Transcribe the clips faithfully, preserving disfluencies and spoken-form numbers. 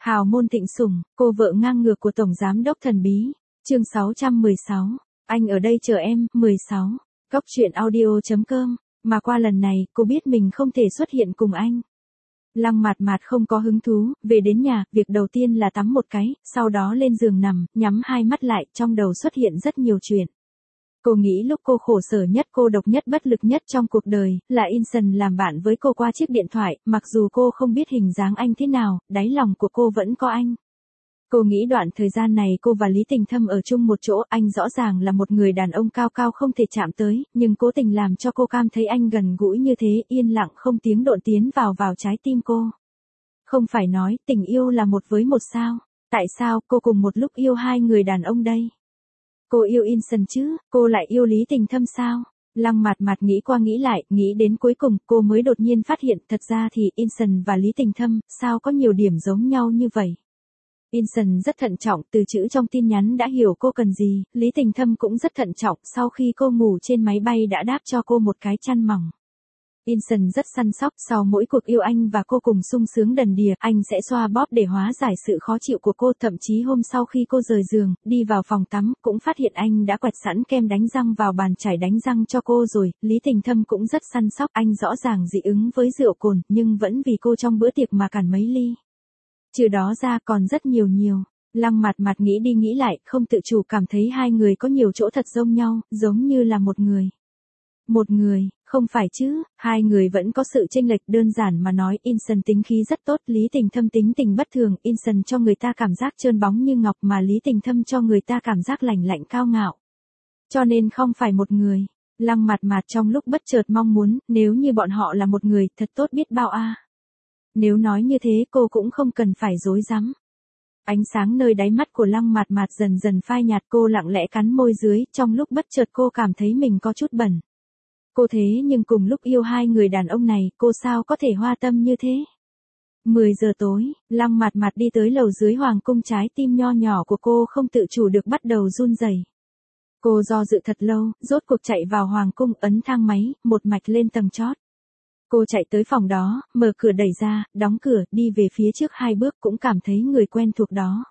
Hào môn thịnh sủng, cô vợ ngang ngược của Tổng Giám đốc thần bí. Chương sáu trăm mười sáu. Anh ở đây chờ em. mười sáu. Góc truyện audio chấm com. Mà qua lần này, cô biết mình không thể xuất hiện cùng anh. Lăng Mạt Mạt không có hứng thú, về đến nhà, việc đầu tiên là tắm một cái, sau đó lên giường nằm, nhắm hai mắt lại, trong đầu xuất hiện rất nhiều chuyện. Cô nghĩ lúc cô khổ sở nhất, cô độc nhất, bất lực nhất trong cuộc đời, là Inson làm bạn với cô qua chiếc điện thoại, mặc dù cô không biết hình dáng anh thế nào, đáy lòng của cô vẫn có anh. Cô nghĩ đoạn thời gian này cô và Lý Tình Thâm ở chung một chỗ, anh rõ ràng là một người đàn ông cao cao không thể chạm tới, nhưng cố tình làm cho cô cảm thấy anh gần gũi như thế, yên lặng không tiếng động tiến vào vào trái tim cô. Không phải nói, tình yêu là một với một sao? Tại sao cô cùng một lúc yêu hai người đàn ông đây? Cô yêu Inson chứ, cô lại yêu Lý Tình Thâm sao? Lăng Mạt Mạt nghĩ qua nghĩ lại, nghĩ đến cuối cùng, cô mới đột nhiên phát hiện, thật ra thì Inson và Lý Tình Thâm, sao có nhiều điểm giống nhau như vậy? Inson rất thận trọng, từ chữ trong tin nhắn đã hiểu cô cần gì, Lý Tình Thâm cũng rất thận trọng, sau khi cô ngủ trên máy bay đã đáp cho cô một cái chăn mỏng. Inson rất săn sóc, sau mỗi cuộc yêu anh và cô cùng sung sướng đần đìa, anh sẽ xoa bóp để hóa giải sự khó chịu của cô, thậm chí hôm sau khi cô rời giường, đi vào phòng tắm, cũng phát hiện anh đã quẹt sẵn kem đánh răng vào bàn chải đánh răng cho cô rồi, Lý Tình Thâm cũng rất săn sóc, anh rõ ràng dị ứng với rượu cồn, nhưng vẫn vì cô trong bữa tiệc mà cản mấy ly. Trừ đó ra còn rất nhiều nhiều. Lăng Mạt Mạt nghĩ đi nghĩ lại, không tự chủ cảm thấy hai người có nhiều chỗ thật giống nhau, giống như là một người. Một người, không phải chứ, hai người vẫn có sự chênh lệch, đơn giản mà nói, Inson tính khí rất tốt, Lý Tình Thâm tính tình bất thường, Inson cho người ta cảm giác trơn bóng như ngọc mà Lý Tình Thâm cho người ta cảm giác lành lạnh cao ngạo. Cho nên không phải một người. Lăng Mạt Mạt trong lúc bất chợt mong muốn, nếu như bọn họ là một người, thật tốt biết bao a. À. Nếu nói như thế cô cũng không cần phải dối rắm. Ánh sáng nơi đáy mắt của Lăng Mạt Mạt dần dần phai nhạt, cô lặng lẽ cắn môi dưới, trong lúc bất chợt cô cảm thấy mình có chút bẩn. Cô thế nhưng cùng lúc yêu hai người đàn ông này, cô sao có thể hoa tâm như thế? mười giờ tối, Lăng Mạt Mạt đi tới lầu dưới hoàng cung, trái tim nho nhỏ của cô không tự chủ được bắt đầu run rẩy. Cô do dự thật lâu, rốt cuộc chạy vào hoàng cung, ấn thang máy, một mạch lên tầng chót. Cô chạy tới phòng đó, mở cửa đẩy ra, đóng cửa, đi về phía trước hai bước cũng cảm thấy người quen thuộc đó.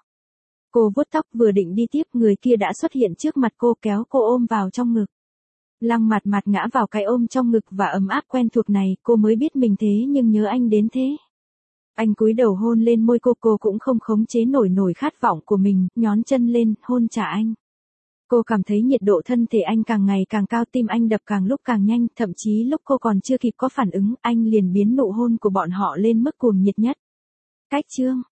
Cô vuốt tóc vừa định đi tiếp, người kia đã xuất hiện trước mặt cô, kéo cô ôm vào trong ngực. Lăng Mạt Mạt ngã vào cái ôm trong ngực và ấm áp quen thuộc này, cô mới biết mình thế nhưng nhớ anh đến thế. Anh cúi đầu hôn lên môi cô, cô cũng không khống chế nổi nổi khát vọng của mình, nhón chân lên, hôn trả anh. Cô cảm thấy nhiệt độ thân thể anh càng ngày càng cao, tim anh đập càng lúc càng nhanh, thậm chí lúc cô còn chưa kịp có phản ứng, anh liền biến nụ hôn của bọn họ lên mức cuồng nhiệt nhất. Cách chương